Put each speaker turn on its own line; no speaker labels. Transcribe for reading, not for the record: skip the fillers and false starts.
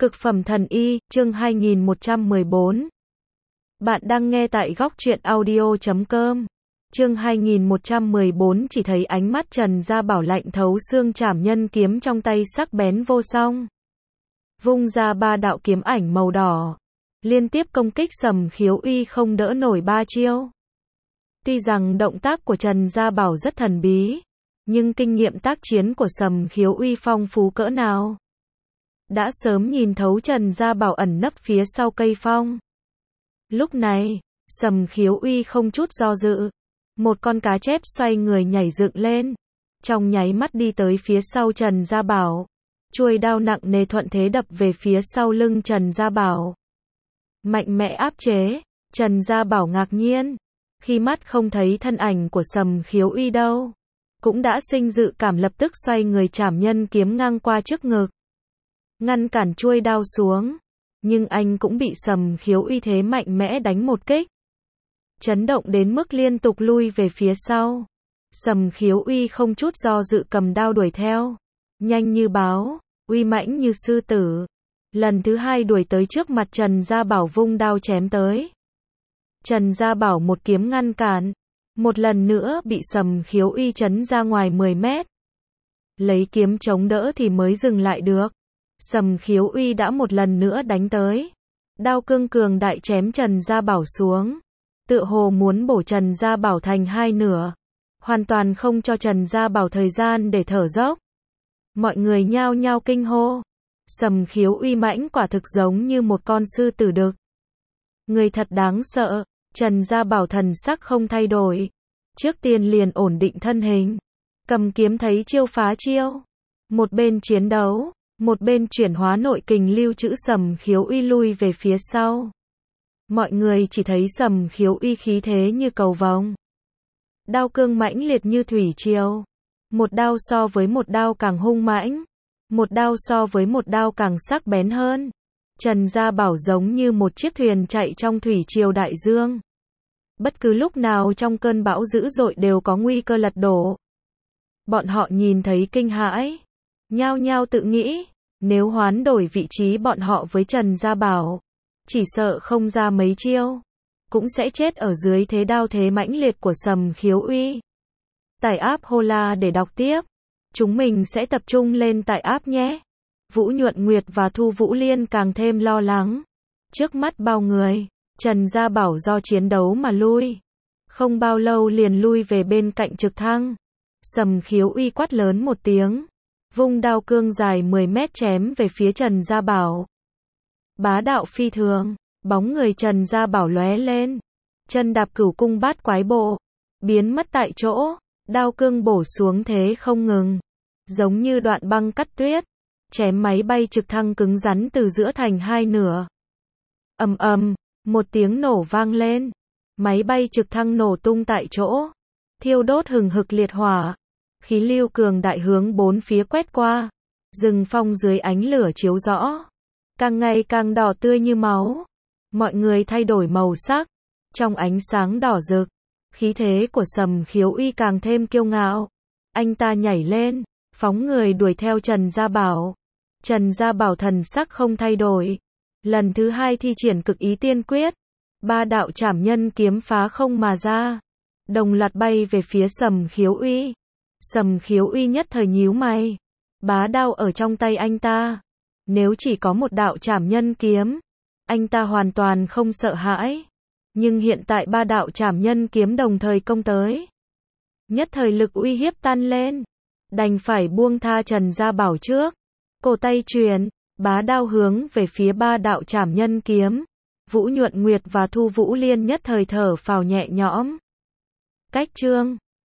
Cực phẩm thần y, chương 2114. Bạn đang nghe tại góc truyện audio.com. Chương 2114 chỉ thấy ánh mắt Trần Gia Bảo lạnh thấu xương, trảm nhân kiếm trong tay sắc bén vô song. Vung ra ba đạo kiếm ảnh màu đỏ, liên tiếp công kích Sầm Khiếu Uy không đỡ nổi ba chiêu. Tuy rằng động tác của Trần Gia Bảo rất thần bí, nhưng kinh nghiệm tác chiến của Sầm Khiếu Uy phong phú cỡ nào. Đã sớm nhìn thấu Trần Gia Bảo ẩn nấp phía sau cây phong. Lúc này, Sầm Khiếu Uy không chút do dự. Một con cá chép xoay người nhảy dựng lên. Trong nháy mắt đi tới phía sau Trần Gia Bảo. Chuôi đao nặng nề thuận thế đập về phía sau lưng Trần Gia Bảo. Mạnh mẽ áp chế. Trần Gia Bảo ngạc nhiên. Khi mắt không thấy thân ảnh của Sầm Khiếu Uy đâu. Cũng đã sinh dự cảm, lập tức xoay người trảm nhân kiếm ngang qua trước ngực. Ngăn cản chuôi đao xuống, nhưng anh cũng bị Sầm Khiếu Uy thế mạnh mẽ đánh một kích, chấn động đến mức liên tục lui về phía sau. Sầm Khiếu Uy không chút do dự cầm đao đuổi theo, nhanh như báo, uy mãnh như sư tử. Lần thứ hai đuổi tới trước mặt Trần Gia Bảo, vung đao chém tới. Trần Gia Bảo một kiếm ngăn cản, một lần nữa bị Sầm Khiếu Uy chấn ra ngoài 10 mét. Lấy kiếm chống đỡ thì mới dừng lại được. Sầm Khiếu Uy đã một lần nữa đánh tới. Đao cương cường đại chém Trần Gia Bảo xuống. Tựa hồ muốn bổ Trần Gia Bảo thành hai nửa. Hoàn toàn không cho Trần Gia Bảo thời gian để thở dốc. Mọi người nhao nhao kinh hô. Sầm Khiếu Uy mãnh quả thực giống như một con sư tử đực. Người thật đáng sợ. Trần Gia Bảo thần sắc không thay đổi. Trước tiên liền ổn định thân hình. Cầm kiếm thấy chiêu phá chiêu. Một bên chiến đấu, một bên chuyển hóa nội kình lưu trữ. Sầm Khiếu Uy lui về phía sau. Mọi người chỉ thấy Sầm Khiếu Uy khí thế như cầu vồng. Đao cương mãnh liệt như thủy triều. Một đao so với một đao càng hung mãnh. Một đao so với một đao càng sắc bén hơn. Trần Gia Bảo giống như một chiếc thuyền chạy trong thủy triều đại dương. Bất cứ lúc nào trong cơn bão dữ dội đều có nguy cơ lật đổ. Bọn họ nhìn thấy kinh hãi. Nhao nhao tự nghĩ, nếu hoán đổi vị trí bọn họ với Trần Gia Bảo, chỉ sợ không ra mấy chiêu, cũng sẽ chết ở dưới thế đao thế mãnh liệt của Sầm Khiếu Uy. Tải app Hola để đọc tiếp. Chúng mình sẽ tập trung lên tải app nhé. Vũ Nhuận Nguyệt và Thu Vũ Liên càng thêm lo lắng. Trước mắt bao người, Trần Gia Bảo do chiến đấu mà lui. Không bao lâu liền lui về bên cạnh trực thăng. Sầm Khiếu Uy quát lớn một tiếng. Vung đao cương dài 10 mét chém về phía Trần Gia Bảo. Bá đạo phi thường, bóng người Trần Gia Bảo lóe lên. Chân đạp Cửu Cung Bát Quái Bộ, biến mất tại chỗ. Đao cương bổ xuống thế không ngừng, giống như đoạn băng cắt tuyết, chém máy bay trực thăng cứng rắn từ giữa thành hai nửa. Ầm ầm, một tiếng nổ vang lên. Máy bay trực thăng nổ tung tại chỗ, thiêu đốt hừng hực liệt hỏa. Khí lưu cường đại hướng bốn phía quét qua. Rừng phong dưới ánh lửa chiếu rõ, càng ngày càng đỏ tươi như máu. Mọi người thay đổi màu sắc. Trong ánh sáng đỏ rực, khí thế của Sầm Khiếu Uy càng thêm kiêu ngạo. Anh ta nhảy lên, phóng người đuổi theo Trần Gia Bảo. Trần Gia Bảo thần sắc không thay đổi. Lần thứ hai thi triển cực ý tiên quyết. Ba đạo trảm nhân kiếm phá không mà ra, đồng loạt bay về phía Sầm Khiếu Uy. Sầm Khiếu Uy nhất thời nhíu mày. Bá đao ở trong tay anh ta. Nếu chỉ có một đạo trảm nhân kiếm, anh ta hoàn toàn không sợ hãi. Nhưng hiện tại ba đạo trảm nhân kiếm đồng thời công tới. Nhất thời lực uy hiếp tan lên. Đành phải buông tha Trần Gia Bảo trước. Cổ tay truyền, bá đao hướng về phía ba đạo trảm nhân kiếm. Vũ Nhuận Nguyệt và Thu Vũ Liên nhất thời thở phào nhẹ nhõm. Cách chương